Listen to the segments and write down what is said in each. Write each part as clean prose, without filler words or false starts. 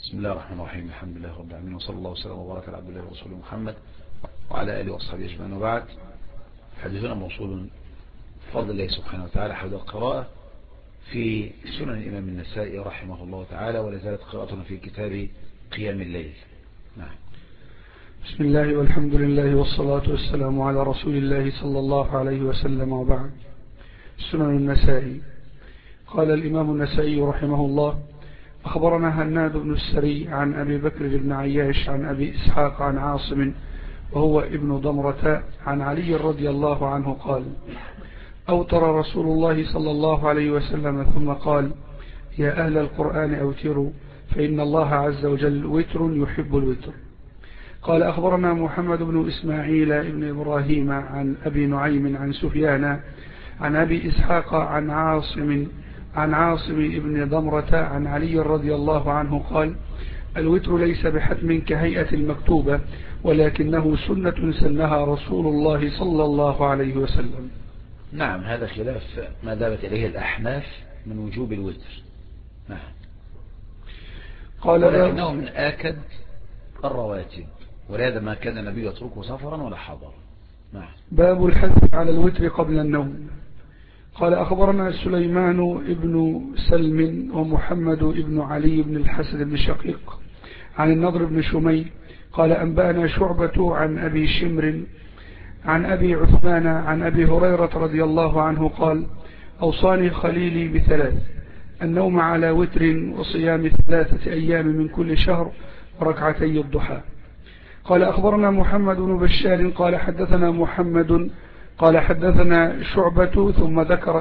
بسم الله الرحمن الرحيم. الحمد لله رب العالمين، وصلى الله وسلم وبارك على عبد الله ورسوله محمد وعلى آله وأصحابه أجمعين، وبعد. حديثنا موصول بفضل الله سبحانه وتعالى حول القراءة في سنن الإمام النسائي رحمه الله تعالى، ولا زالت قراءتنا في كتاب قيام الليل. نعم. بسم الله والحمد لله والصلاة والسلام على رسول الله صلى الله عليه وسلم، وبعد. سنن النسائي. قال الإمام النسائي رحمه الله: أخبرنا هناد بن السري عن أبي بكر بن عياش عن أبي إسحاق عن عاصم وهو ابن ضمرة عن علي رضي الله عنه قال: أوتر رسول الله صلى الله عليه وسلم ثم قال: يا أهل القرآن أوتروا فإن الله عز وجل وتر يحب الوتر. قال: أخبرنا محمد بن إسماعيل بن إبراهيم عن أبي نعيم عن سفيان عن أبي إسحاق عن عاصم بن ضمرة عن علي رضي الله عنه قال: الوتر ليس بحتم كهيئة المكتوبة، ولكنه سنة سنها رسول الله صلى الله عليه وسلم. نعم، هذا خلاف ما ذهبت إليه الأحناف من وجوب الوتر. نعم. ولكنه من آكد الرواتب، ولهذا ما كان النبي يتركه سفرا ولا حضرا. نعم. باب الحث على الوتر قبل النوم. قال: أخبرنا سليمان بن سلم ومحمد بن علي بن الحسن بن شقيق عن النضر بن شمي قال: أنبأنا شعبة عن أبي شمر عن أبي عثمان عن أبي هريرة رضي الله عنه قال: أوصاني خليلي بثلاث: النوم على وتر، وصيام 3 أيام من كل شهر، وركعتي الضحى. قال: أخبرنا محمد بن بشار قال: حدثنا محمد قال: حدثنا شعبة ثم ذكر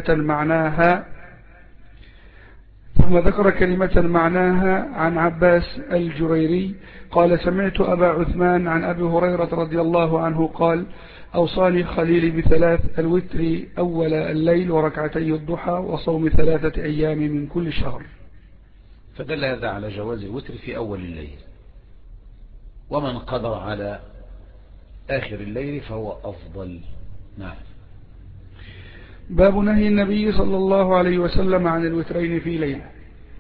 كلمة معناها عن عباس الجريري قال: سمعت أبا عثمان عن أبي هريرة رضي الله عنه قال: أوصاني خليلي بثلاث: الوتر أول الليل، وركعتي الضحى، وصوم 3 أيام من كل شهر. فدل هذا على جواز الوتر في أول الليل، ومن قدر على آخر الليل فهو أفضل. نعم. باب نهي النبي صلى الله عليه وسلم عن الوترين في ليلة.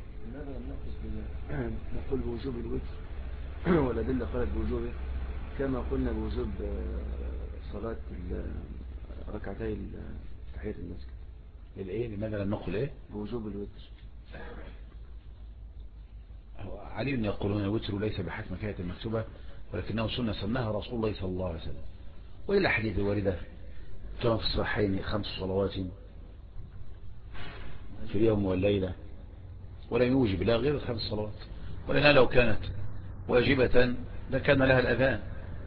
نقول بوجوب الوتر والأدلة قالت بوجوبه، كما قلنا بوجوب صلاة ركعتي تحية المسجد. الإيه؟ لماذا لم نقل إيه؟ بوجوب الوتر. علي يقولون الوتر ليس بحتم كهيئة المكتوبة، ولكنه سنة سنها رسول الله صلى الله عليه وسلم. وإلى حديث الواردة كما في الصحيحين 5 صلوات في اليوم والليلة، ولم يوجب لا غير 5 صلوات، ولأنها لو كانت واجبة لكان لها الأذان.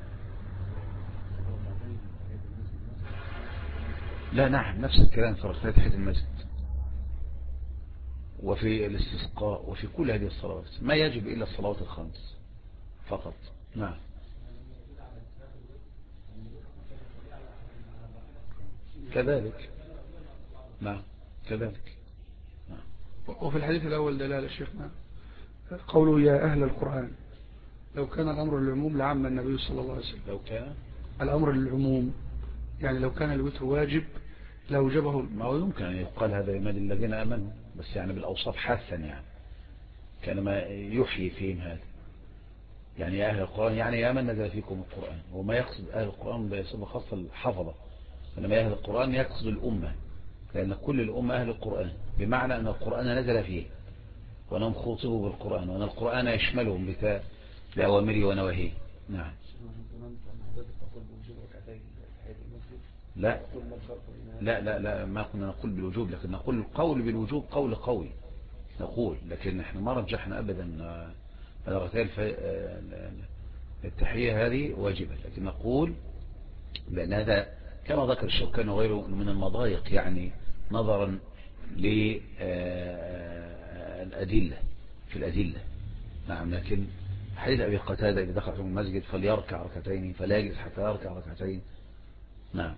لا، نعم، نفس الكلام في ركعتي تحية المسجد وفي الاستسقاء وفي كل هذه الصلوات، ما يجب إلا الصلوات ال5 فقط. نعم. كذلك. نعم، كذلك. نعم. وفي الحديث الأول دلالة شيخنا قوله: يا أهل القرآن. لو كان الأمر للعموم لعم النبي صلى الله عليه وسلم. لو كان الأمر للعموم، يعني لو كان الوتر واجب لوجبه. ما هو يمكن أن يقال هذا لمن الذين أمنوا، بس يعني بالأوصاف حثا، يعني كان ما يحيي فيهم هذا. يعني يا أهل القرآن يعني يا من نزل فيكم القرآن، وما يقصد أهل القرآن بصفة خاصة الحفظة، إنما يا أهل القرآن يقصد الأمة، لأن كل الأمة أهل القرآن، بمعنى أن القرآن نزل فيه وأنهم خوطبوا بالقرآن، وأن القرآن يشملهم بأوامره ونواهيه. نعم. لا لا لا لا، ما كنا نقول بالوجوب، لكن نقول القول بالوجوب قول قوي نقول، لكن احنا ما رجحنا أبدا ركعتي التحية هذه واجبة، لكن نقول بأن هذا كما ذكر الشوكاني وغيره من المضايق، يعني نظرا للأدلة في الأدلة. نعم. لكن حديث أبي قتادة إذا دخل في المسجد فليركع ركعتين، فلا يجلس حتى يركع ركعتين. نعم.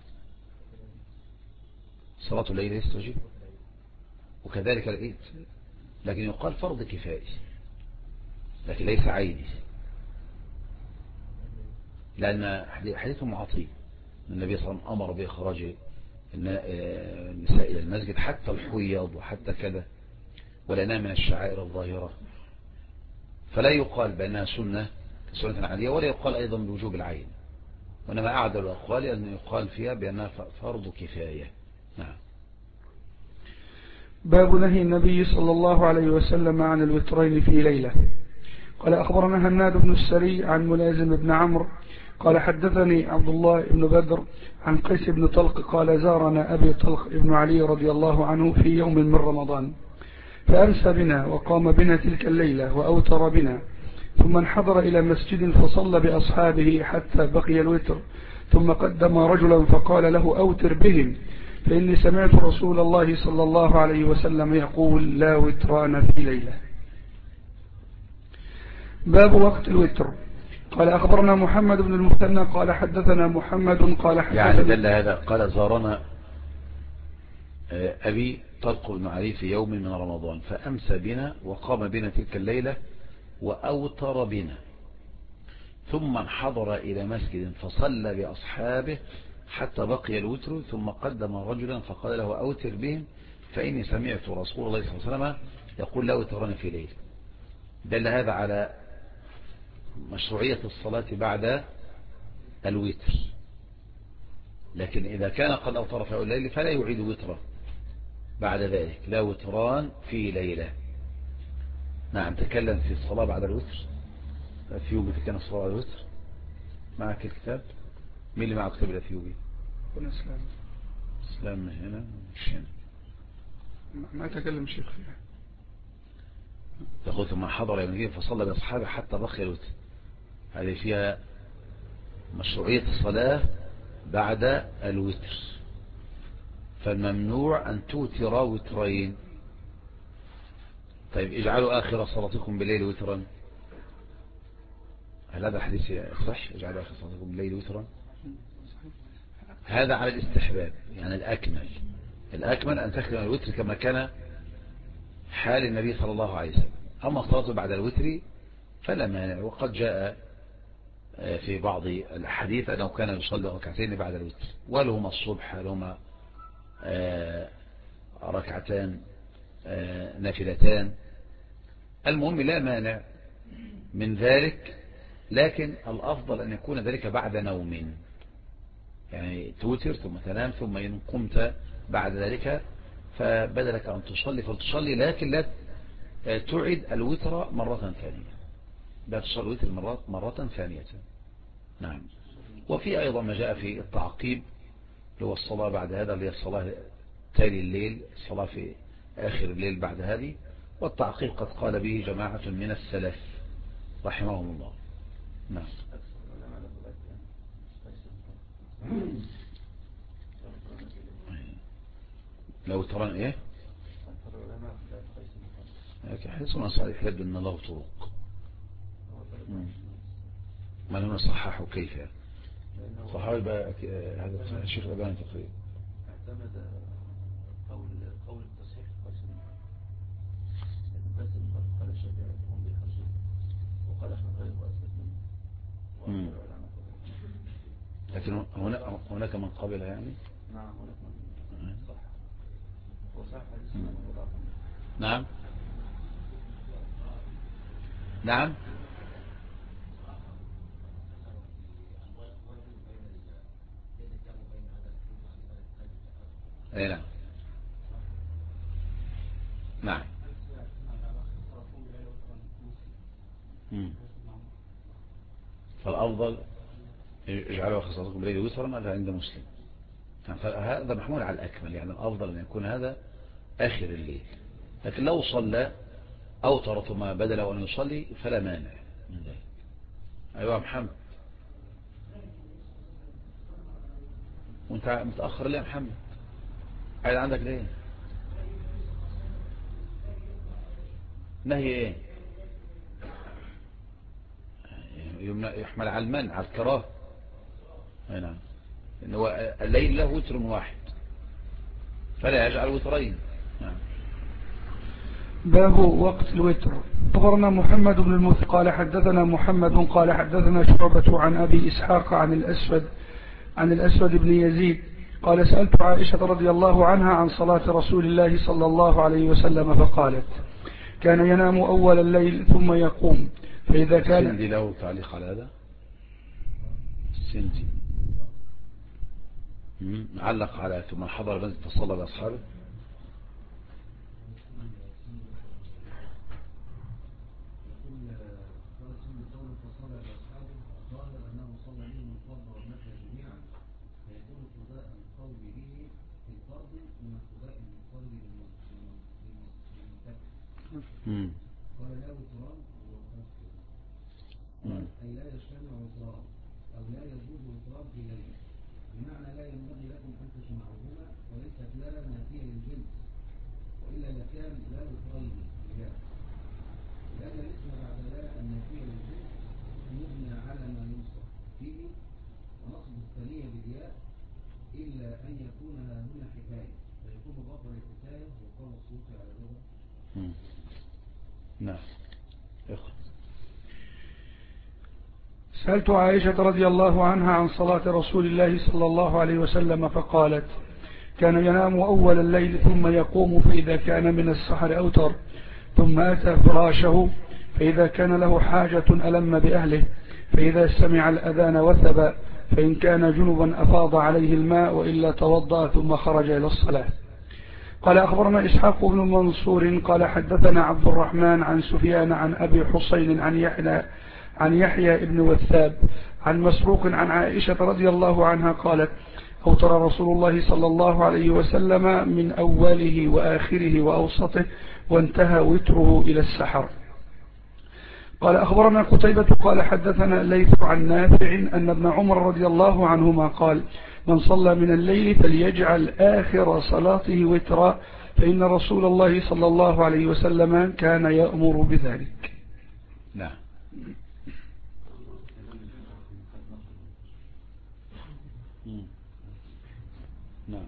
صلاة الليل يستجيب، وكذلك العيد، لكن يقال فرض كفائي لكن ليس عيني، لأن حديث معطي النبي صلى الله عليه وسلم أمر بإخراج النساء إلى المسجد حتى الحيض وحتى كذا، ولنا من الشعائر الظاهرة، فلا يقال بأنها سنة عادية، ولا يقال أيضا بوجوب العين، وإنما أعدل الأقوال أن يقال فيها بأنها فرض كفاية. نعم. باب نهي النبي صلى الله عليه وسلم عن الوترين في ليلة. قال أخبرنا هناد بن السري عن ملازم بن عمرو قال حدثني عبد الله بن بدر عن قيس بن طلق قال زارنا أبي طلق بن علي رضي الله عنه في يوم من رمضان فأمسى بنا وقام بنا تلك الليلة وأوتر بنا، ثم انحدر إلى مسجد فصلى بأصحابه حتى بقي الوتر، ثم قدم رجلا فقال له أوتر بهم فإني سمعت رسول الله صلى الله عليه وسلم يقول لا وتران في ليلة. باب وقت الوتر. قال أخبرنا محمد بن المثنى قال حدثنا محمد قال حدثنا يعني دل هذا قال زارنا أبي طلق بن علي في يوم من رمضان فأمسى بنا وقام بنا تلك الليلة وأوتر بنا، ثم انحضر إلى مسجد فصلى بأصحابه حتى بقي الوتر، ثم قدم رجلا فقال له أوتر بهم فإني سمعت رسول الله صلى الله عليه وسلم يقول لا وتران في ليلة. دل هذا على مشروعية الصلاة بعد الوتر، لكن إذا كان قد أوتر في الليل فلا يعيد وتره بعد ذلك، لا وتران في ليلة. نعم. تكلم في الصلاة بعد الوتر الأثيوبي، تكلم الصلاة بعد الوتر. معك الكتاب؟ مين اللي معه كتاب الأثيوبي؟ هنا إسلام. إسلام هنا مش هنا. ما تكلم شيخ فيها. تقول ثم حضر يوم فصلى بأصحابه حتى بقي الوتر. هذه فيها مشروعية الصلاة بعد الوتر، فالممنوع أن توتر وترين. طيب اجعلوا آخر صلاتكم بالليل وترا، هل هذا الحديث صح؟ اجعلوا آخر صلاتكم بالليل وترا، هذا على الاستحباب، يعني الأكمل أن تختم الوتر كما كان حال النبي صلى الله عليه وسلم. أما الصلاة بعد الوتر فلا مانع، وقد جاء في بعض الحديث أنه كان يصلي ركعتين بعد الوتر، ولهما الصبح لهما ركعتان نافلتان، المهم لا مانع من ذلك، لكن الأفضل أن يكون ذلك بعد نوم، يعني توتر ثم تنام، ثم إن قمت بعد ذلك فبدلك أن تصلي فلتصلي، لكن لا تعد الوتر مرة ثانية، لا تصلي الوتر مرة ثانية. نعم. وفي أيضا ما جاء في التعقيب اللي هو الصلاة بعد هذا، اللي هي الصلاة تالي الليل، الصلاة في آخر الليل بعد هذه، والتعقيب قد قال به جماعة من السلف رحمهم الله. نعم. لو تران ايه حسنا صحيح يبدو ان له طرق، ما لنا صححه كيف صححه يبقى هذا الشيخ الألباني تقريبا اعتمد قول التصحيح قال الشافعي هم بالحجة وقال احمد غير واسد منه، لكن هناك من قبلها يعني. نعم هناك من صح وصح حديث. نعم نعم اي نعم نعم. فالأفضل اجعلوا خصائصكم بالليل وترا، هذا عند مسلم، هذا محمول على الأكمل، يعني الأفضل أن يكون هذا آخر الليل، لكن لو صلى أوتر ثم بدل أن يصلي فلا مانع من ذلك. أيها محمد، وانت متأخر ليه يا محمد؟ قاعد عندك ليه؟ نهي ايه؟ يحمل على المنع، على الكراهه. نعم. إن هو الليل له وتر واحد فلا يجعل وترين. نعم. باب وقت الوتر. أخبرنا محمد بن المثنى قال حدثنا محمد قال حدثنا شعبة عن أبي إسحاق عن الأسود بن يزيد قال سألت عائشة رضي الله عنها عن صلاة رسول الله صلى الله عليه وسلم فقالت كان ينام أول الليل ثم يقوم فإذا كان. السندي له تعليق على هذا؟ السندي علق على ثم حضر المسجد فصلى بأصحابه. قال لا وتران أي لا يجتمع وتران أو لا يجوز وتران في ليلة، بمعنى لا ينبغي لكم أن تجمعوهما، وليست لا نافية للجنس، وإلا لكان لا وترين لله، لأن الاسم بعد لا النافية للجنس يبنى على ما ينصب فيه، ونصب الثانية بالياء إلا أن يكون هنا حكاية فيكون ضرب الحكاية وقال الصوت على ذلك. نعم. سألت عائشة رضي الله عنها عن صلاة رسول الله صلى الله عليه وسلم فقالت كان ينام أول الليل ثم يقوم فإذا كان من السحر أوتر، ثم أتى فراشه فإذا كان له حاجة ألم بأهله، فإذا سمع الأذان وثب، فإن كان جنبا أفاض عليه الماء وإلا توضأ ثم خرج إلى الصلاة. قال أخبرنا إسحاق بن منصور قال حدثنا عبد الرحمن عن سفيان عن أبي حسين عن يحيى بن وثاب عن مسروق عن عائشة رضي الله عنها قالت أوتر رسول الله صلى الله عليه وسلم من أوله وآخره وأوسطه وانتهى وتره إلى السحر. قال أخبرنا قتيبة قال حدثنا ليث عن نافع أن ابن عمر رضي الله عنهما قال من صلى من الليل فليجعل آخر صلاته وترا، فإن رسول الله صلى الله عليه وسلم كان يأمر بذلك. نعم. نعم.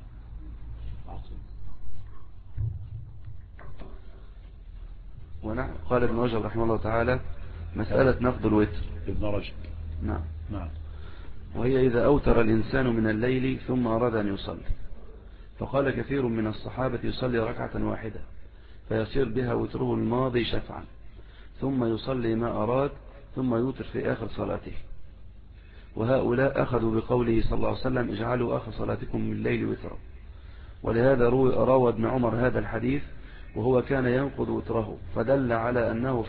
ونعم. قال ابن رجب رحمه الله تعالى مسألة نقض الوتر. ابن رجب. نعم. نعم. وهي إذا أوتر الإنسان من الليل ثم أراد أن يصلي، فقال كثير من الصحابة يصلي ركعة واحدة فيصير بها وتره الماضي شفعا، ثم يصلي ما أراد ثم يوتر في آخر صلاته. وهؤلاء أخذوا بقوله صلى الله عليه وسلم اجعلوا آخر صلاتكم من الليل وترا، ولهذا روى ابن عمر هذا الحديث وهو كان ينقض وتره، فدل على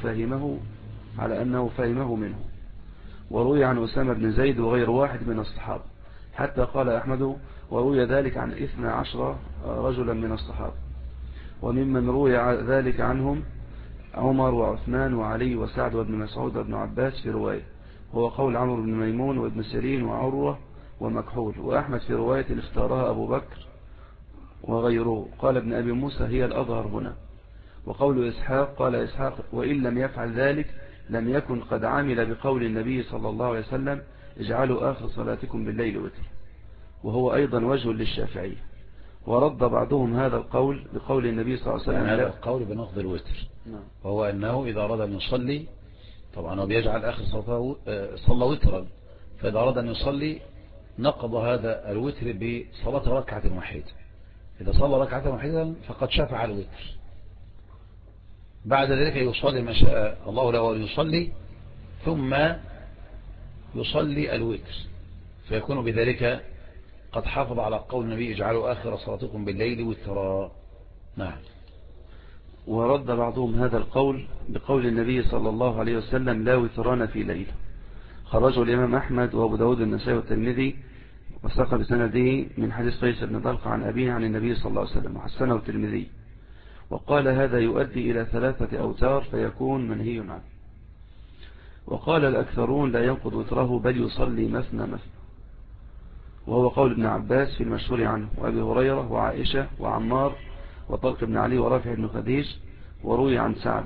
أنه فهمه منه. وروي عن أسامة بن زيد وغير واحد من الصحابة، حتى قال أحمد وروي ذلك عن 12 رجلا من الصحابة، وممن روي ذلك عنهم عمر وعثمان وعلي وسعد وابن مسعود وابن عباس في رواية، هو قول عمرو بن ميمون وابن سيرين وعروة ومكحول. وأحمد في رواية اختارها أبو بكر وغيره. قال ابن أبي موسى هي الأظهر هنا. وقول إسحاق قال إسحاق وإن لم يفعل ذلك لم يكن قد عمل بقول النبي صلى الله عليه وسلم اجعلوا آخر صلاتكم بالليل وتر، وهو أيضا وجه للشافعي. ورد بعضهم هذا القول بقول النبي صلى الله عليه وسلم هذا القول بنقض الوتر، وهو أنه إذا أراد أن يصلي طبعا هو بيجعل آخر صلاته صلى وترا، فإذا أراد أن يصلي نقض هذا الوتر بصلاة ركعة واحدة. إذا صلى ركعة واحدة فقد شفع الوتر، بعد ذلك يصلي ما شاء الله له أن يصلي ثم يصلي الوتر، فيكون بذلك قد حافظ على قول النبي اجعلوا آخر صلاتكم بالليل وترا. نعم. ورد بعضهم هذا القول بقول النبي صلى الله عليه وسلم لا وتران في ليلة، خرجه الإمام أحمد وأبو داود النسائي والترمذي وساق بسنده من حديث قيس بن طلق عن أبيه عن النبي صلى الله عليه وسلم وحسنه الترمذي، وقال هذا يؤدي إلى 3 أوتار فيكون منهي عنه. وقال الأكثرون لا ينقض وتره بل يصلي مثنى مثنى، وهو قول ابن عباس في المشهور عنه وأبي هريرة وعائشة وعمار وطلق بن علي ورافع بن خديج، وروي عن سعد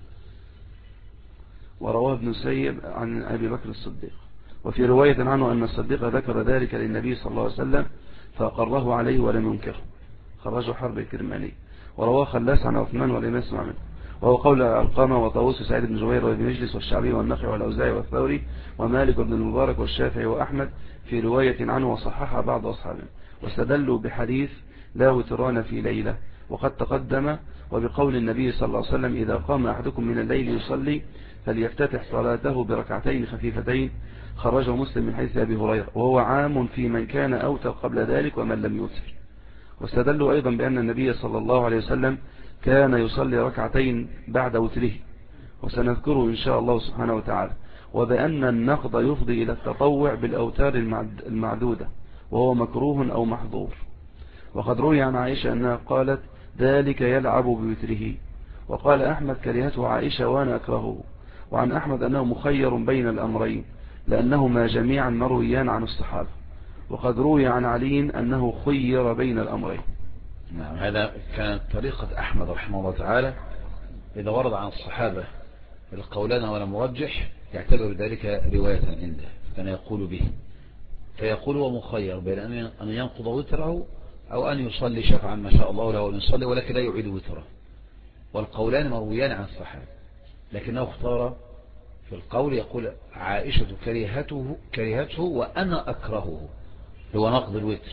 ورواه ابن سيب عن أبي بكر الصديق. وفي رواية عنه أن الصديق ذكر ذلك للنبي صلى الله عليه وسلم فأقره عليه ولم ينكره، خرجه حرب الكرماني. ورواه خلاس عن عثمان ولم يسمع منه، وهو قول القامة وطاووس وسعيد بن جبير وابن مجلس والشعبي والنخعي والأوزاعي والثوري ومالك وابن المبارك والشافعي وأحمد في رواية عنه وصححها بعض أصحابه، واستدلوا بحديث لا وتران في ليلة، وقد تقدم وبقول النبي صلى الله عليه وسلم إذا قام أحدكم من الليل يصلي فليفتتح صلاته بركعتين خفيفتين، خرجه مسلم من حيث أبي هريرة، وهو عام في من كان أوتر قبل ذلك ومن لم يوتر. واستدلوا أيضا بأن النبي صلى الله عليه وسلم كان يصلي ركعتين بعد وتره، وسنذكره إن شاء الله سبحانه وتعالى، وبأن النقض يفضي إلى التطوع بالأوتار المعدودة وهو مكروه أو محظور. وقد روي عن عائشة أنها قالت ذلك يلعب بوتره، وقال أحمد كرهته عائشة وأنا أكرهه. وعن أحمد أنه مخير بين الأمرين لأنهما جميعا مرويان عن الصحابة. وقد روي عن علي أنه خير بين الأمرين. نعم، هذا كانت طريقة أحمد رحمه الله تعالى، إذا ورد عن الصحابة القولان ولا مرجح يعتبر ذلك رواية عنده، كان يقول به، فيقول هو مخير بين أن ينقض وتره أو أن يصلي شفعا ما شاء الله له أن يصلي ولكن لا يعيد وتره، والقولان مرويان عن الصحابة، لكنه اختار في القول يقول عائشة كرهته وأنا أكرهه، هو نقض الوتر.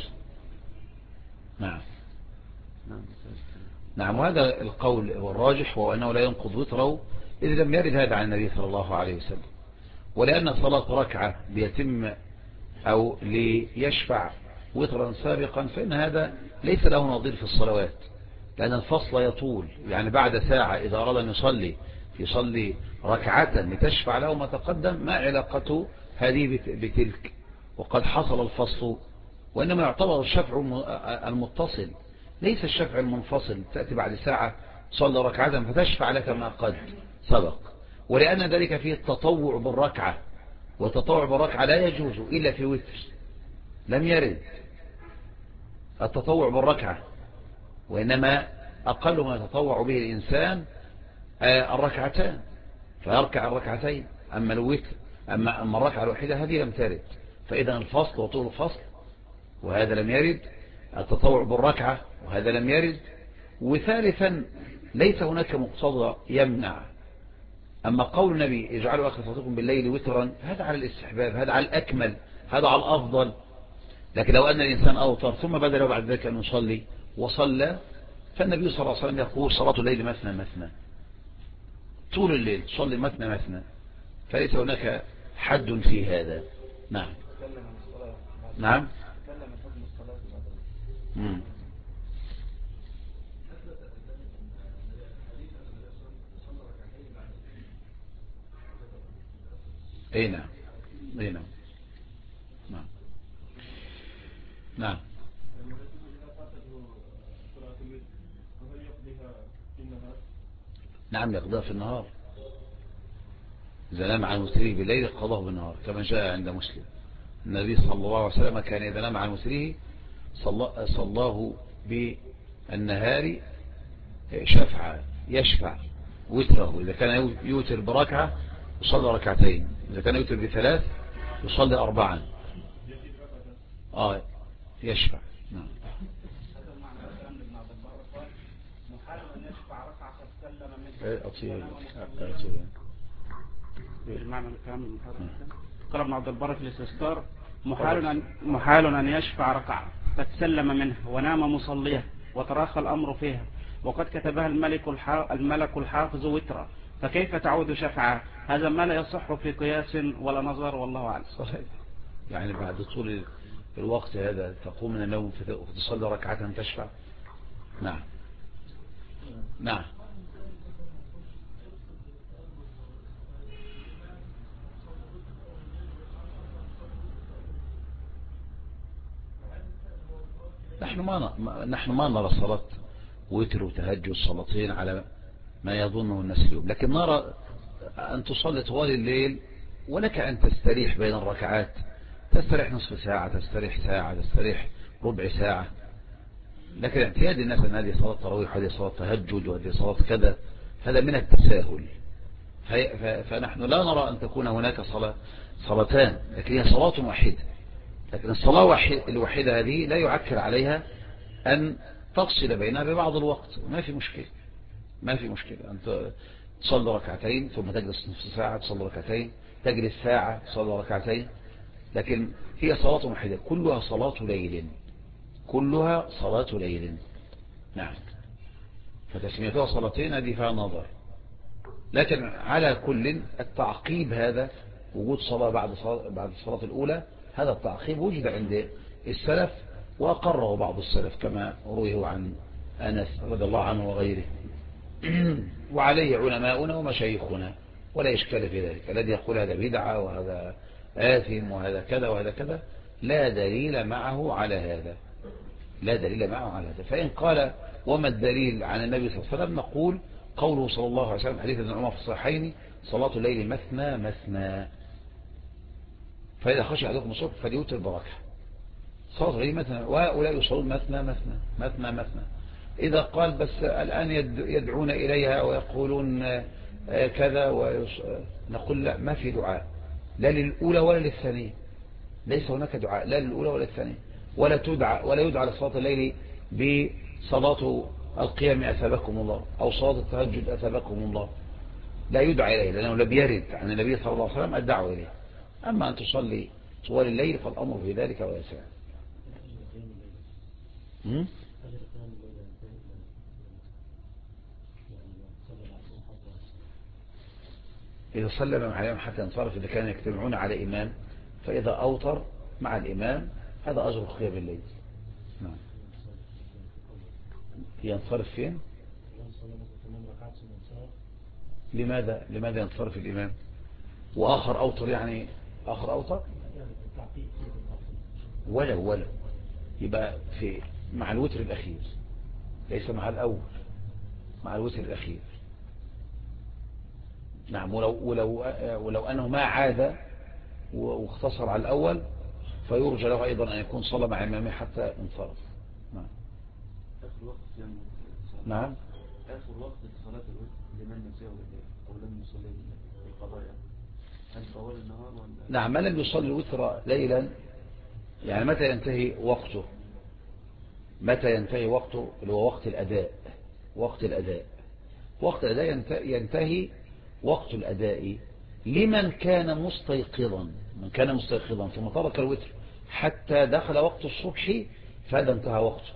نعم، وهذا القول هو الراجح، وهو أنه لا ينقض وتره إذا لم يرد هذا عن النبي صلى الله عليه وسلم، ولأن صلاة ركعة بيتم أو ليشفع وترا سابقا فإن هذا ليس له نظير في الصلوات، لأن الفصل يطول، يعني بعد ساعة إذا أراد أن يصلي ركعة لتشفع له ما تقدم، ما علاقته هذه بتلك، وقد حصل الفصل، وإنما يعتبر الشفع المتصل ليس الشفع المنفصل، تأتي بعد ساعة صلى ركعة فتشفع لك ما قد سبق، ولأن ذلك فيه التطوع بالركعة، والتطوع بالركعة لا يجوز إلا في وتر، لم يرد التطوع بالركعة، وإنما أقل ما يتطوع به الإنسان الركعتان فيركع الركعتين، أما الوتر أما الركعة الوحيدة هذه لم ترد، فإذا الفصل وطول الفصل وهذا لم يرد، التطوع بالركعة وهذا لم يرد، وثالثا ليس هناك مقتضى يمنع. أما قول النبي اجعلوا آخر صلاتكم بالليل وترا هذا على الاستحباب، هذا على الأكمل، هذا على الأفضل، لكن لو أن الإنسان أوتر ثم بدأ له بعد ذلك أن يصلي وصلى، فالنبي صلى الله عليه وسلم يقول صلاة الليل مثنى مثنى، طول الليل صلي مثنى مثنى، فليس هناك حد في هذا. نعم نعم اي نعم اي نعم نعم نعم نعم يقضيها في النهار، إذا نام عن وتره بالليل قضاه بالنهار، كما جاء عند مسلم النبي صلى الله عليه وسلم كان إذا نام عن وتره صلاه بالنهار شفعا، يشفع وتره، إذا كان يوتر بركعة يصلي ركعتين، إذا كان يوتر بثلاث يصلي أربعا، يشفع. نعم قال ابن عبد البر في الاستذكار محال أن يشفع ركعة فتسلم منه ونام مصليه وتراخى الأمر فيها، وقد كتبها الملك الحافظ وترا، فكيف تعود شفعة؟ هذا ما لا يصح في قياس ولا نظر، والله أعلم. صحيح، يعني بعد طول الوقت هذا تقوم من النوم وتصلي ركعة تشفع. نعم نعم نحن ما نرى صلاة وتر وتهجد صلاتين على ما يظنه الناس اليوم، لكن نرى أن تصلي طوال الليل ولك أن تستريح بين الركعات، تستريح نصف ساعة، تستريح ساعة، تستريح ربع ساعة، لكن اعتياد الناس أن هذه صلاة تراويح وهذه صلاة تهجد وهذه صلاة كذا، هذا من التساهل. فنحن لا نرى أن تكون هناك صلاتان، لكن هي صلاة واحدة، لكن الصلاة الوحيدة هذه لا يعكر عليها أن تفصل بينها ببعض الوقت، ما في مشكلة أن تصلي ركعتين ثم تجلس نصف ساعة تصلي ركعتين، تجلس ساعة تصلي ركعتين، لكن هي صلاة واحدة كلها صلاة ليل، كلها صلاة ليل. نعم فتسميتها صلاتين هذه فيها نظر. لكن على كل التعقيب هذا وجود صلاة بعد الصلاة الأولى، هذا التعقيب وجد عند السلف وأقره بعض السلف كما رويه عن أنس رضي الله عنه وغيره. وعليه علماؤنا ومشايخنا ولا إشكال في ذلك. الذي يقول هذا بدعة وهذا آثم وهذا كذا وهذا كذا لا دليل معه على هذا، لا دليل معه على هذا. فإن قال وما الدليل عن النبي صلى الله عليه وسلم، نقول قوله صلى الله عليه وسلم حديث ابن عمر في الصحيحين صلاة الليل مثنى مثنى، فإذا خشي أحدكم الصبح فليوتر بركة. صلاة الليل مثنى، وهؤلاء يصلون مثنى مثنى مثنى مثنى. إذا قال بس الآن يدعون إليها ويقولون كذا نقول لا، ما في دعاء لا للأولى ولا للثانية، ليس هناك دعاء لا للأولى ولا للثانية، ولا يدعى لصلاة الليل بصلاة القيام أثابكم الله أو صلاة التهجد أثابكم الله، لا يدعى إليه لأنه لم يرد عن النبي صلى الله عليه وسلم الدعوة إليه. أما أن تصلي طوال الليل فالأمر في ذلك واسع. إذا سلم مع الإمام حتى ينصرف إذا كانوا يجتمعون على إمام، فإذا أوتر مع الإمام هذا أجر قيام الليل. نعم. ينصرف فين؟ لماذا ينصرف الإمام وآخر أوتر؟ يعني آخر أوتر ولو يبقى في مع الوتر الأخير، ليس مع الأول، مع الوتر الأخير. نعم. ولو أنه ما عاد واختصر على الأول فيرجى له أيضا أن يكون صلى مع إمامه حتى انصرف. نعم. نعم. آخر وقت صلاة الوتر لمن نسيه أو لم يصلي القضاء، هل طوال النهار ولا؟ نعم. من لم يصلي الوتر ليلا، يعني متى ينتهي وقته؟ متى ينتهي وقته؟ اللي هو وقت الأداء. وقت الأداء ينتهي وقت الأداء لمن كان مستيقظا. من كان مستيقظا ثم ترك الوتر حتى دخل وقت الصبح فهذا انتهى وقته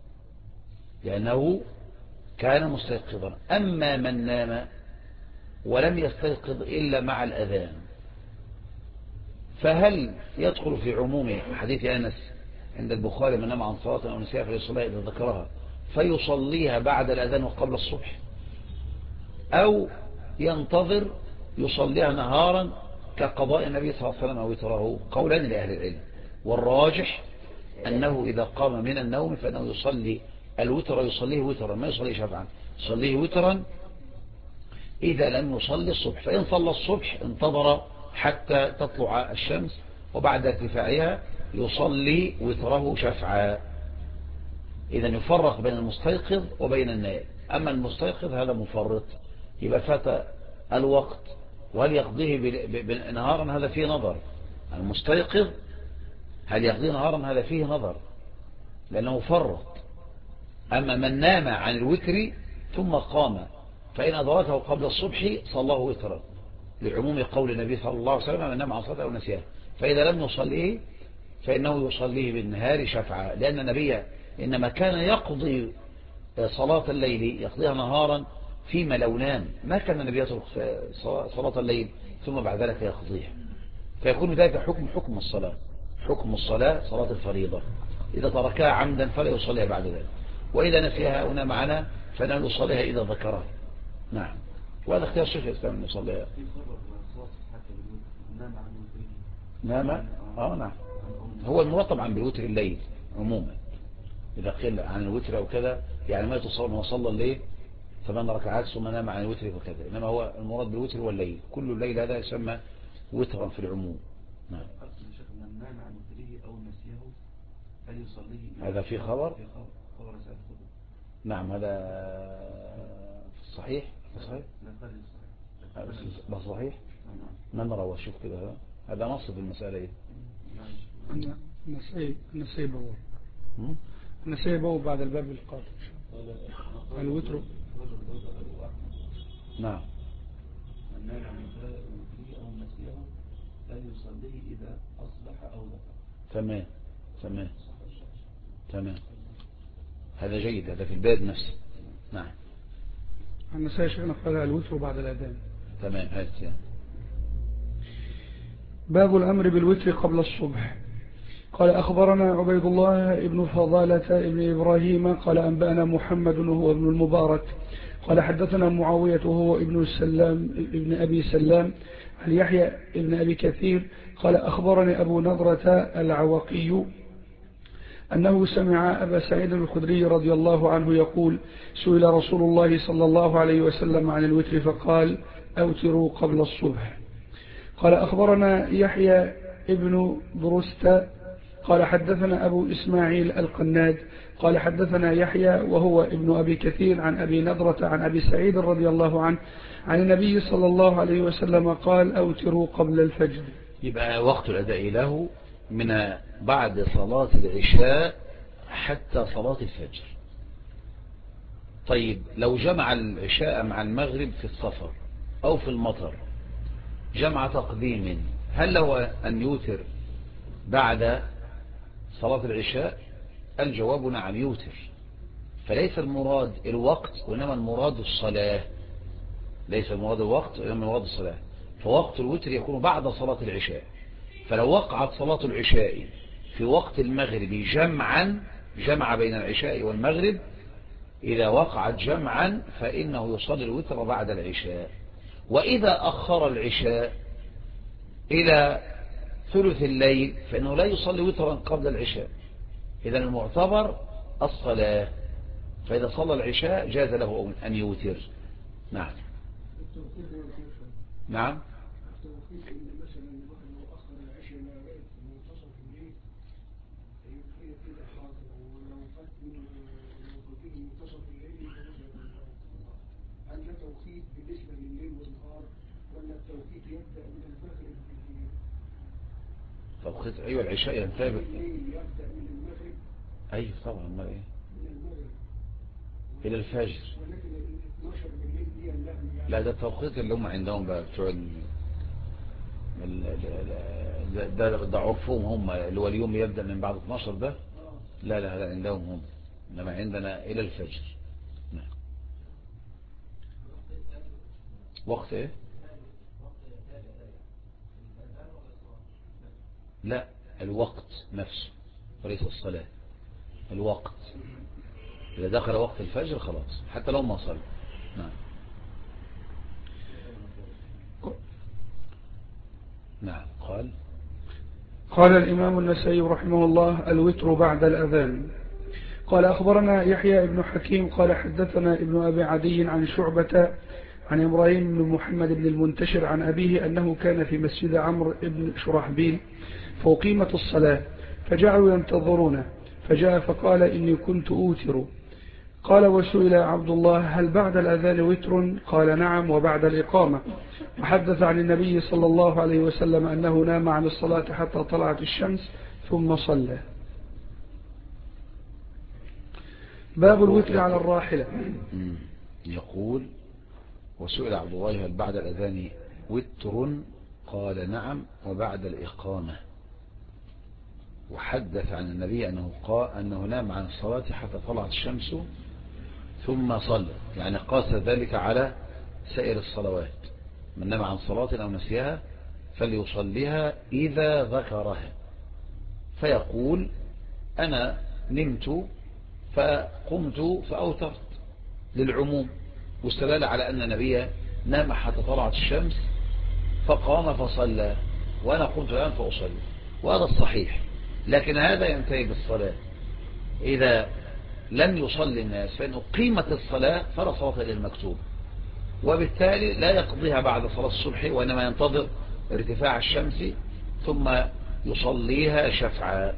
لأنه كان مستيقظا. أما من نام ولم يستيقظ إلا مع الأذان فهل يدخل في عموم حديث أنس عند البخاري من نام عن صلاة أو نسيها فليصليها إذا ذكرها فيصليها بعد الأذان وقبل الصبح، أو ينتظر يصليها نهارا كقضاء النبي صلى الله عليه وسلم وتره؟ قولان لأهل العلم، والراجح أنه إذا قام من النوم فإنه يصلي الوتر، يصليه وترا، ما يصليه شفعا، يصليه وترا إذا لم يصلي الصبح. فإن صلى الصبح انتظر حتى تطلع الشمس وبعد ارتفاعها يصلي وتره شفعا. إذا يفرق بين المستيقظ وبين النائم. أما المستيقظ هذا مفرط يبقى فات الوقت، وهل يقضيه نهارا هذا فيه نظر. المستيقظ هل يقضيه نهارا هذا فيه نظر لأنه فرط. أما من نام عن الوتر ثم قام فإن أدركه قبل الصبح صلاه وترا لعموم قول النبي صلى الله عليه وسلم من نام عن صلاة أو نسيها، فإذا لم يصليه فإنه يصليه بالنهار شفعا، لأن النبي إنما كان يقضي صلاة الليل يقضيها نهارا فيما لو نام، ما كان النبي يترك صلاة الليل ثم بعد ذلك يقضيها، فيكون ذلك حكم الصلاة. حكم الصلاة صلاة الفريضة إذا تركها عمدا فلا يصليها بعد ذلك، وإذا نسيها أو نام عنها فإنه يصليها إذا ذكرها. نعم. وهذا اختيار الشيخ الإسلام أن يصليها. نعم. نعم. هو المرتب عن بالوتر الليل عموما، إذا قيل عن الوتر أو كذا يعني ما يتصور أنه صلى الليل 8 ركعات ثم نام عن الوتر وكذا، إنما هو المراد بالوتر والليل، كل الليل هذا يسمى وترا في العموم. نعم. من نام عن وتره أو نسيه فليصليه. هذا في خبر. نعم. هذا صحيح. صحيح. صحيح. من روى شوف كده هذا نص في المسألة ايه. نسيبه بعد الباب القادم الوتر. نعم. من نام عن وتره أو نسيه فليصليه إذا أصبح أو ذكر. تمام. هذا جيد، هذا في الباب نفسه. نعم. النسائي شيخنا قال الوتر بعد الأذان. تمام هات يعني. باب الأمر بالوتر قبل الصبح. قال أخبرنا عبيد الله ابن فضالة ابن إبراهيم قال أنبأنا محمد وهو ابن المبارك قال حدثنا معاوية وهو ابن السلام ابن أبي سلام عن يحيى ابن أبي كثير قال أخبرني أبو نضرة العوقي أنه سمع أبا سعيد الخدري رضي الله عنه يقول سئل رسول الله صلى الله عليه وسلم عن الوتر فقال أوتروا قبل الصبح. قال أخبرنا يحيى ابن برست قال حدثنا أبو إسماعيل القناد قال حدثنا يحيى وهو ابن أبي كثير عن أبي نضرة عن أبي سعيد رضي الله عنه عن النبي صلى الله عليه وسلم قال أوتروا قبل الفجر. يبقى وقت الأداء له من بعد صلاة العشاء حتى صلاة الفجر. طيب لو جمع العشاء مع المغرب في السفر أو في المطر جمع تقديم، هل له أن يوتر بعد صلاة العشاء؟ الجواب نعم يوتر. فليس المراد الوقت وإنما المراد الصلاة. ليس المراد الوقت وإنما المراد الصلاة. فوقت الوتر يكون بعد صلاة العشاء. فلو وقعت صلاة العشاء في وقت المغرب جمع بين العشاء والمغرب، إذا وقعت جمعا فإنه يصلي الوتر بعد العشاء. وإذا أخر العشاء إلى ثلث الليل فإنه لا يصلي وترا قبل العشاء. إذا المعتبر الصلاة، فإذا صلى العشاء جاز له أن يوتر. نعم نعم. توقيت أيوة العشاء ينتهي أيوة طبعا ما إيه إلى الفجر. لا ده التوقيت اللي هم عندهم بقى بتوع ده عرفهم هم، اللي هو اليوم يبدأ من بعد 12 ده. لا عندهم هم، إنما عندنا إلى الفجر. نعم. وقت إيه؟ لا الوقت نفسه وليس الصلاة. الوقت إذا دخل وقت الفجر خلاص حتى لو ما صلى. نعم. نعم. قال الإمام النسائي رحمه الله الوتر بعد الأذان. قال أخبرنا يحيى ابن حكيم قال حدثنا ابن أبي عدي عن شعبة عن إبراهيم بن محمد بن المنتشر عن أبيه أنه كان في مسجد عمرو بن شرحبيل فأقيمت الصلاة فجعلوا ينتظرونه فجاء فقال إني كنت أوتر. قال وسئل عبد الله هل بعد الأذان وتر؟ قال نعم وبعد الإقامة. وحدث عن النبي صلى الله عليه وسلم أنه نام عن الصلاة حتى طلعت الشمس ثم صلى. باب الوتر على الراحلة. يقول وسئل عبد الله هل بعد الأذان وتر؟ قال نعم وبعد الإقامة. وحدث عن النبي أنه نام عن الصلاة حتى طلعت الشمس ثم صلى، يعني قاس ذلك على سائر الصلوات. من نام عن صلاة أو نسيها فليصليها إذا ذكرها. فيقول أنا نمت فقمت فأوترت للعموم، واستدل على أن النبي نام حتى طلعت الشمس فقام فصلى وأنا قمت الآن فأصلي، وهذا الصحيح. لكن هذا ينتهي بالصلاة. إذا لم يصلي الناس فإن قيمة الصلاة فلا صلاة للمكتوب، وبالتالي لا يقضيها بعد صلاة الصبح وإنما ينتظر ارتفاع الشمس ثم يصليها شفعا.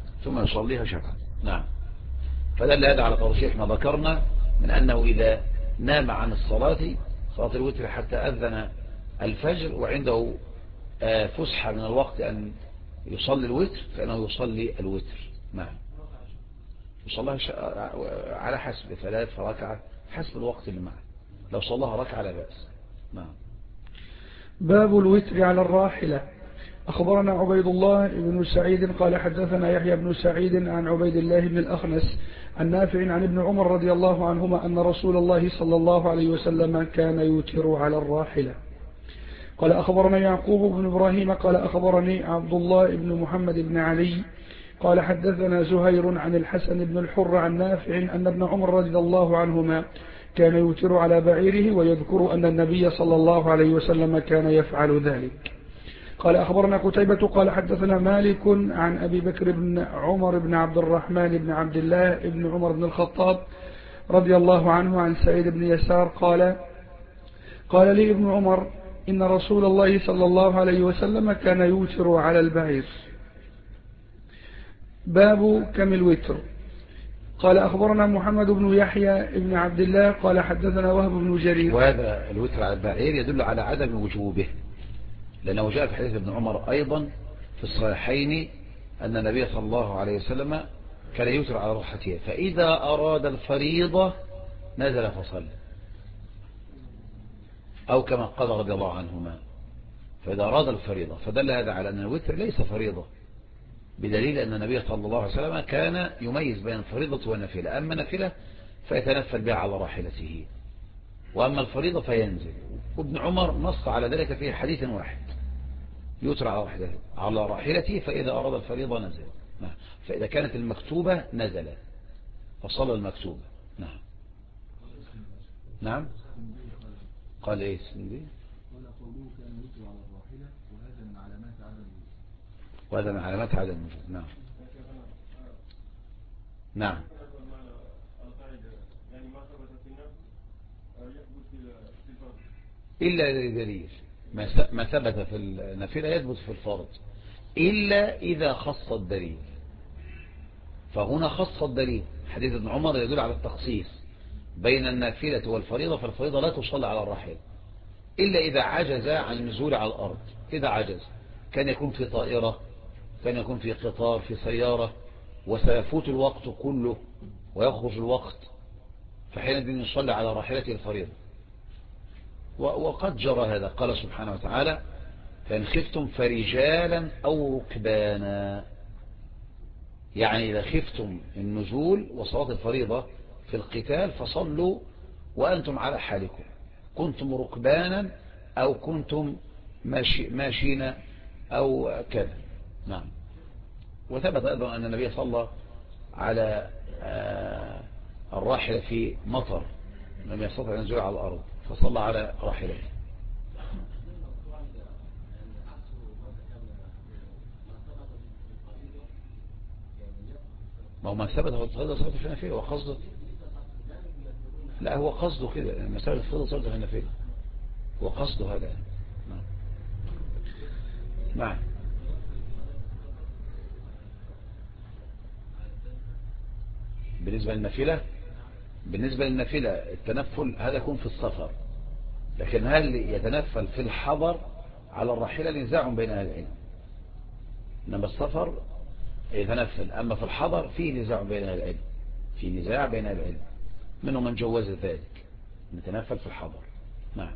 نعم. فدل هذا على توضيح ما ذكرنا من أنه إذا نام عن صلاة الوتر حتى أذن الفجر وعنده فسحة من الوقت أن يصلي الوتر فإنه يصلي الوتر. نعم. يصليها على حسب 3 ركعة حسب الوقت اللي معه. لو صلىها ركعة لا بأس. نعم. باب الوتر على الراحلة. أخبرنا عبيد الله بن سعيد قال حدثنا يحيى بن سعيد عن عبيد الله بن الأخنس عن نافع عن ابن عمر رضي الله عنهما أن رسول الله صلى الله عليه وسلم كان يوتر على الراحلة. قال أخبرنا يعقوب بن إبراهيم قال أخبرني عبد الله بن محمد بن علي قال حدثنا زهير عن الحسن بن الحر عن نافع أن ابن عمر رضي الله عنهما كان يوتر على بعيره ويذكر أن النبي صلى الله عليه وسلم كان يفعل ذلك. قال أخبرنا قتيبة قال حدثنا مالك عن أبي بكر بن عمر بن عبد الرحمن بن عبد الله بن عمر بن الخطاب رضي الله عنه عن سعيد بن يسار قال لي ابن عمر إن رسول الله صلى الله عليه وسلم كان يوتر على البعير. باب كم الوتر. قال أخبرنا محمد بن يحيى بن عبد الله قال حدثنا وهب بن جرير. وهذا الوتر على البعير يدل على عدم وجوبه، لأنه جاء في حديث ابن عمر أيضا في الصحيحين أن النبي صلى الله عليه وسلم كان يوتر على راحته، فإذا أراد الفريضة نزل فصلى، أو كما قال رضي الله عنهما فإذا أراد الفريضة، فدل هذا على أن الوتر ليس فريضة، بدليل أن النبي صلى الله عليه وسلم كان يميز بين الفريضة والنافلة، أما النافلة فيتنفل بها على راحلته، وأما الفريضة فينزل. وابن عمر نص على ذلك في حديث واحد، يوتر على راحلته فإذا أراد الفريضة نزل، فإذا كانت المكتوبة نزل فصلى المكتوبة. نعم قال ايه السندي؟ قال قوله كان يوتر على الراحلة وهذا من علامات عدم الوجود. وهذا من علامات عدم الوجود. نعم نعم. يعني ما ثبت في النفل يثبت في الفرض إلا لدليل، ما ثبت في النافلة يثبت في الفرض إلا إذا خص الدليل، فهنا خص الدليل. حديث ابن عمر يدل على التخصيص بين النافلة والفريضة، فالفريضة لا تصلى على الراحلة إلا إذا عجز عن النزول على الأرض. إذا عجز كان يكون في طائرة، كان يكون في قطار، في سيارة، وسيفوت الوقت كله ويخرج الوقت، فحينئذ يصلي على راحلته الفريضة. وقد جرى هذا، قال سبحانه وتعالى فإن خفتم فرجالا أو ركبانا، يعني إذا خفتم النزول وصلاة الفريضة في القتال فصلوا وأنتم على حالكم، كنتم ركبانا أو كنتم ماشين أو كذا. نعم. وثبت أيضا أن النبي صلى على الراحلة في مطر لم يستطع النزول على الأرض فصلى على راحلته. ما هو ما ثبت هو الفريضة صلاة في النافلة وقصده، لا هو قصده كده، مسألة الفريضة صلاة في النافلة وقصده هذا. نعم نعم. بالنسبة للنافلة التنفل هذا يكون في السفر، لكن هل يتنفل في الحضر على الراحلة نزاع بين أهل العلم، إنما السفر يتنفل، أما في الحضر في نزاع بين أهل العلم، في نزاع بين أهل العلم، منهم من جوز ذلك نتنفل في الحضر. نعم.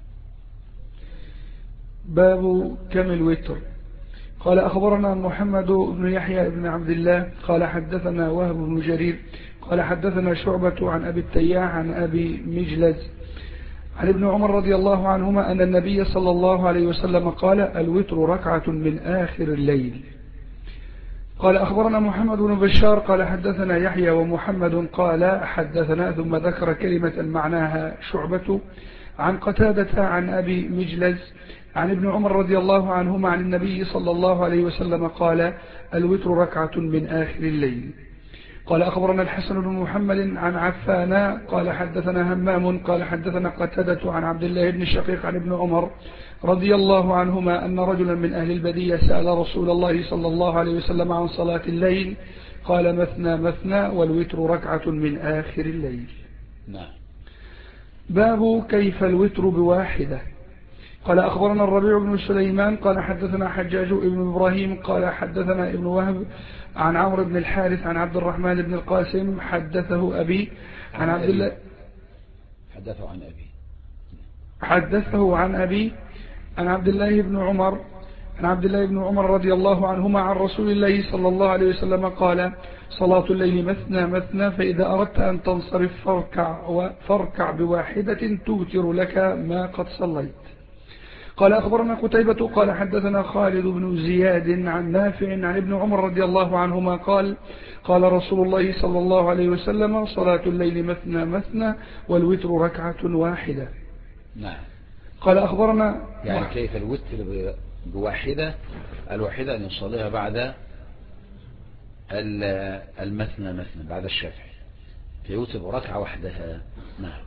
باب كم الوتر. قال أخبرنا محمد بن يحيى بن عبد الله قال حدثنا وهب بن جرير قال حدثنا شعبة عن أبي التياح عن أبي مجلز عن ابن عمر رضي الله عنهما أن النبي صلى الله عليه وسلم قال الوتر ركعة من آخر الليل. قال أخبرنا محمد بن بشار قال حدثنا يحيى ومحمد قال حدثنا، ثم ذكر كلمة معناها شعبة عن قتادة عن أبي مجلز عن ابن عمر رضي الله عنهما عن النبي صلى الله عليه وسلم قال الوتر ركعة من آخر الليل. قال أخبرنا الحسن بن محمد عن عفان قال حدثنا همام قال حدثنا قتادة عن عبد الله بن الشقيق عن ابن عمر رضي الله عنهما أن رجلا من أهل البدية سأل رسول الله صلى الله عليه وسلم عن صلاة الليل قال مثنى مثنى والوتر ركعة من آخر الليل. نعم. باب كيف الوتر بواحدة. قال أخبرنا الربيع بن سليمان قال حدثنا حجاج ابن إبراهيم قال حدثنا ابن وهب عن عمرو بن الحارث عن عبد الرحمن بن القاسم حدثه أبي عن عبد الله حدثه عن أبي عن عبد الله بن عمر عن عبد الله بن عمر رضي الله عنهما عن رسول الله صلى الله عليه وسلم قال صلاة الليل مثنى مثنى فإذا أردت أن تنصرف فاركع بواحدة توتر لك ما قد صليت. قال أخبرنا قتيبة قال حدثنا خالد بن زياد عن نافع عن ابن عمر رضي الله عنهما قال قال رسول الله صلى الله عليه وسلم صلاة الليل مثنى مثنى والوتر ركعة واحدة. نعم. قال أخبرنا يعني كيف الوتر بواحدة؟ الواحدة أن يصليها بعد المثنى مثنى بعد الشافعي فيوتر بركعة وحدها. نعم.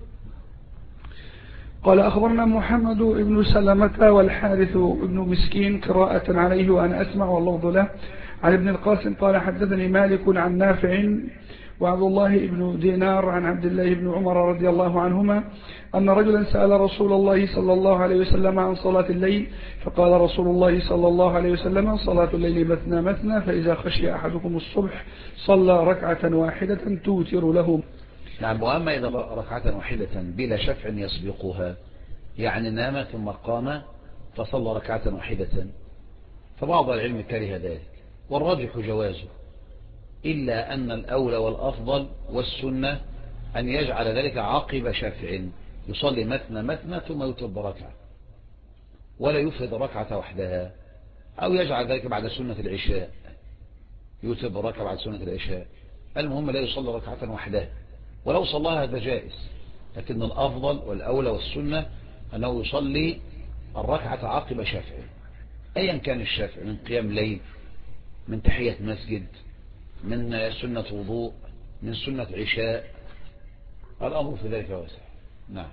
قال أخبرنا محمد بن سلمة والحارث بن مسكين قراءة عليه وأنا أسمع واللفظ له عن ابن القاسم قال حدثني مالك عن نافع وعبد الله بن دينار عن عبد الله بن عمر رضي الله عنهما أن رجلا سأل رسول الله صلى الله عليه وسلم عن صلاة الليل فقال رسول الله صلى الله عليه وسلم صلاة الليل مثنى مثنى فإذا خشي أحدكم الصبح صلى ركعة واحدة توتر له. نعم. وأما إذا ركعة واحدة بلا شفع يسبقها يعني نام ثم قام فصلى ركعة واحدة فبعض العلم كره ذلك والراجح جوازه إلا أن الأولى والأفضل والسنة أن يجعل ذلك عقب شفع يصلي مثنى مثنى ثم يوتر بركعة ولا يفرد ركعة وحدها أو يجعل ذلك بعد سنة العشاء يوتر بركعة بعد سنة العشاء. المهم لا يصلي ركعة وحدها ولو صلاها هذا جائز لكن الأفضل والأولى والسنة أنه يصلي الركعة عقب شفع أيا كان الشفع من قيام ليل من تحية مسجد من سنة وضوء من سنة عشاء الأمر في ذلك واسع. نعم.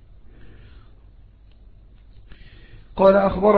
قال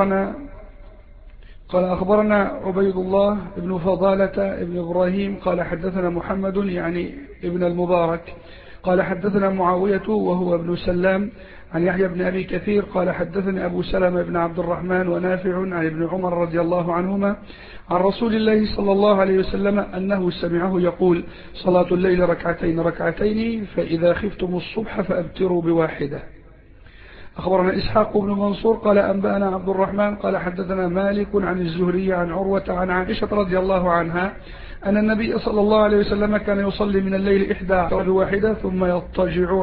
أخبرنا عبيد الله بن فضالة بن إبراهيم قال حدثنا محمد يعني ابن المبارك قال حدثنا معاوية وهو ابن سلام عن يحيى بن أبي كثير قال حدثني أبو سلمة بن عبد الرحمن ونافع عن ابن عمر رضي الله عنهما عن رسول الله صلى الله عليه وسلم أنه سمعه يقول صلاة الليل ركعتين ركعتين فإذا خفتم الصبح فأبتروا بواحدة. أخبرنا إسحاق بن منصور قال أنبأنا عبد الرحمن قال حدثنا مالك عن الزهري عن عروة عن عائشة رضي الله عنها أن النبي صلى الله عليه وسلم كان يصلي من الليل 11 ثم يضطجع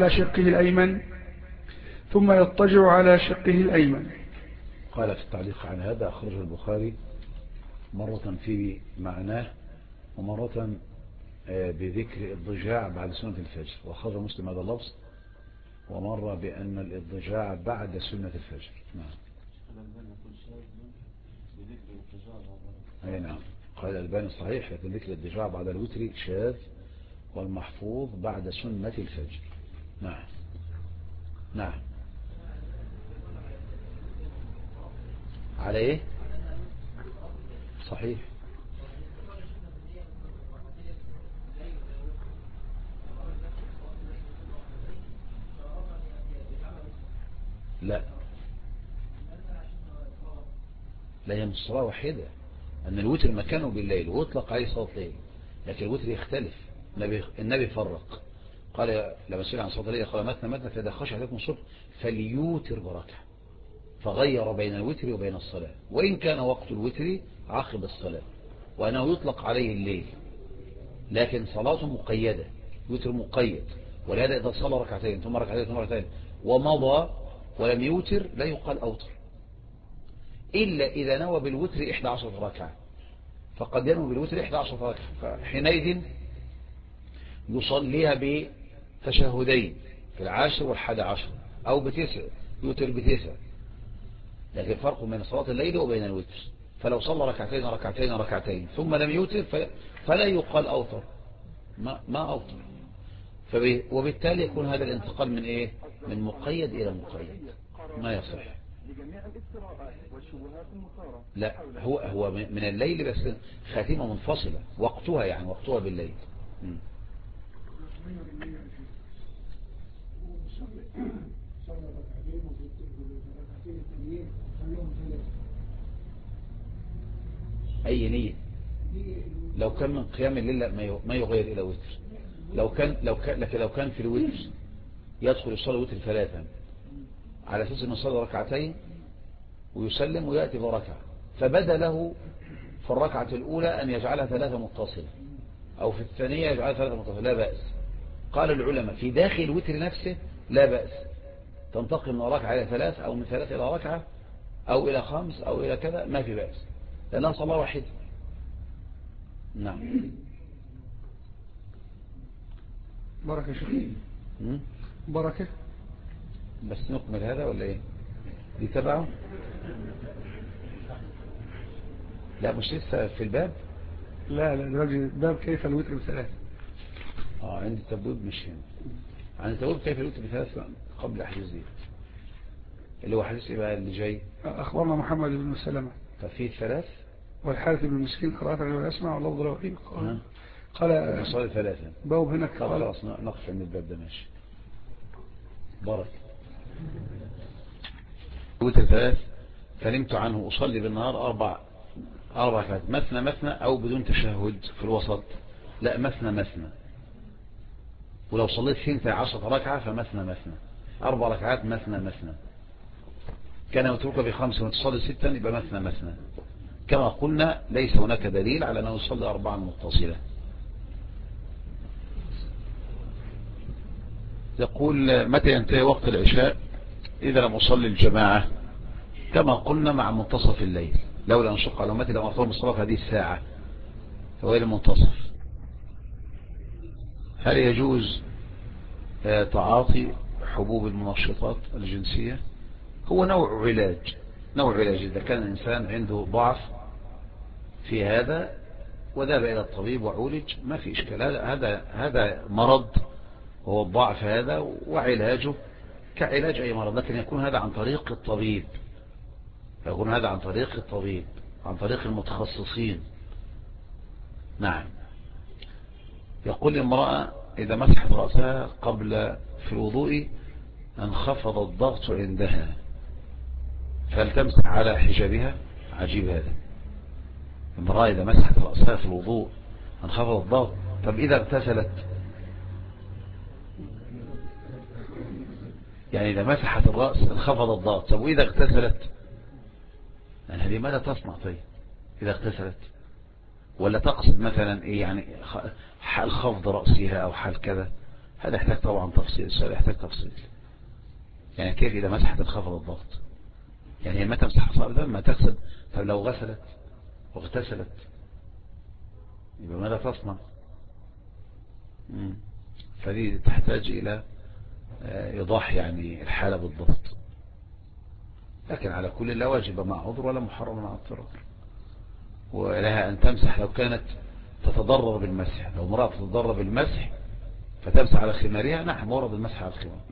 على شقه الأيمن قال في التعليق عن هذا أخرجه البخاري مرة في معناه ومرة بذكر الضجاع بعد سنة الفجر وأخرج مسلم هذا اللفظ ومر بأن الإضجاع بعد سنة الفجر. نعم. أي نعم. قال الألباني صحيح لكن ذكر الإضجاع بعد الوتر شاذ والمحفوظ بعد سنة الفجر. نعم. نعم. على إيه؟ صحيح. لا هي مش صلاة واحدة أن الوتر مكانه بالليل ويطلق عليه صلاة ليل لكن الوتر يختلف. النبي فرق قال لما سئل عن صلاة الليل قال مثنى مثنى فإذا خشي أحدكم الصبح فليوتر بركعة فغير بين الوتر وبين الصلاة وإن كان وقت الوتر عقب الصلاة وأنه يطلق عليه الليل لكن صلاته مقيدة وتر مقيد ولهذا إذا صلى ركعتين ثم ركعتين ثم ركعتين ومضى ولم يوتر لا يقال أوتر إلا إذا نوى بالوتر 11 ركعة فقد ينوي بالوتر 11 ركعة فحينئذ يصليها بتشهدين في 10 و11 أو ب9 يوتر ب9 لكن فرق بين صلاة الليل وبين الوتر فلو صلى ركعتين ثم لم يوتر فلا يقال أوتر ما أوتر وبالتالي يكون هذا الانتقال من إيه من مقيد إلى مقيد ما يصح. لا هو من الليل بس خاتمة منفصلة وقتها يعني وقتها بالليل. أي نية لو كان من قيام الليل ما يغير إلى وتر لكن لو كان في الوتر يدخل يصلي وتر 3 على أساس أنه يصلي ركعتين ويسلم ويأتي بركعة فبدا له في الركعة الأولى أن يجعلها 3 متصلة أو في الثانية يجعلها 3 متصلة، لا بأس. قال العلماء في داخل الوتر نفسه لا بأس، تنتقل من ركعة إلى 3 أو من 3 إلى ركعة أو إلى 5 أو إلى كذا، ما في بأس لأنها صلاة واحدة. نعم. بركة شيخ. بركة. بس نكمل هذا ولا إيه؟ دي تبعه؟ لا مش لسه في الباب. لا الباب كيف الوتر ب3. عندي تبويب مش هنا. عندي تبويب كيف الوتر ب3 قبل حديث دي اللي هو حديث إيه بقى اللي جاي؟ أخبرنا محمد بن سلمة ففي 3 والحارث بن مسكين قراءة لا أسمع واللفظ له فيه قال مصاري 3 باب هنا. خلاص نقف عند الباب ده ماشي. بارك. وتر 3 فنمت عنه أصلي بالنهار 4 ركعات مثنى أو بدون تشهد في الوسط، لا مثنى. ولو صليت 12 ركعة فمثنى 4 ركعات مثنى. كان يترك ب5 وتصلي 6 يبقى مثنى. كما قلنا ليس هناك دليل على أنه يصلي 4 متصلة. يقول متى ينتهي وقت العشاء إذا لم أصلي الجماعة؟ كما قلنا مع منتصف الليل، لولا نشق على أمتي لما أطول الصلاة هذه الساعة فهو المنتصف. هل يجوز تعاطي حبوب المنشطات الجنسية؟ هو نوع علاج إذا كان الإنسان عنده ضعف في هذا وذهب إلى الطبيب وعولج ما في إشكال. هذا مرض وهو الضعف هذا، وعلاجه كعلاج أي مرض، لكن يكون هذا عن طريق الطبيب، عن طريق المتخصصين. نعم. يقول امرأة إذا مسحت رأسها قبل في الوضوء انخفض الضغط عندها فلتمسح على حجابها. عجيب هذا. امرأة إذا مسحت رأسها في الوضوء انخفض الضغط، طب إذا اغتسلت يعني إذا مسحت الرأس انخفض الضغط، طب وإذا اغتسلت يعني هذه ماذا تصنع؟ طيب إذا اغتسلت ولا تقصد مثلا إيه يعني حال خفض رأسها أو حال كذا؟ هذا يحتاج طبعا تفصيل، السؤال يحتاج تفصيل. يعني كيف إذا مسحت انخفض الضغط؟ يعني ما تمسح أصابع ما تغسل. طب لو غسلت واغتسلت يبقى ماذا تصنع؟ فدي تحتاج إلى إيضاح يعني الحالة بالضبط. لكن على كل لا واجب مع عذر ولا محرم مع اضطرار، ولها أن تمسح لو كانت تتضرر بالمسح. لو امرأة تتضرر بالمسح فتمسح على خمارها، نعم ورد المسح على الخمار.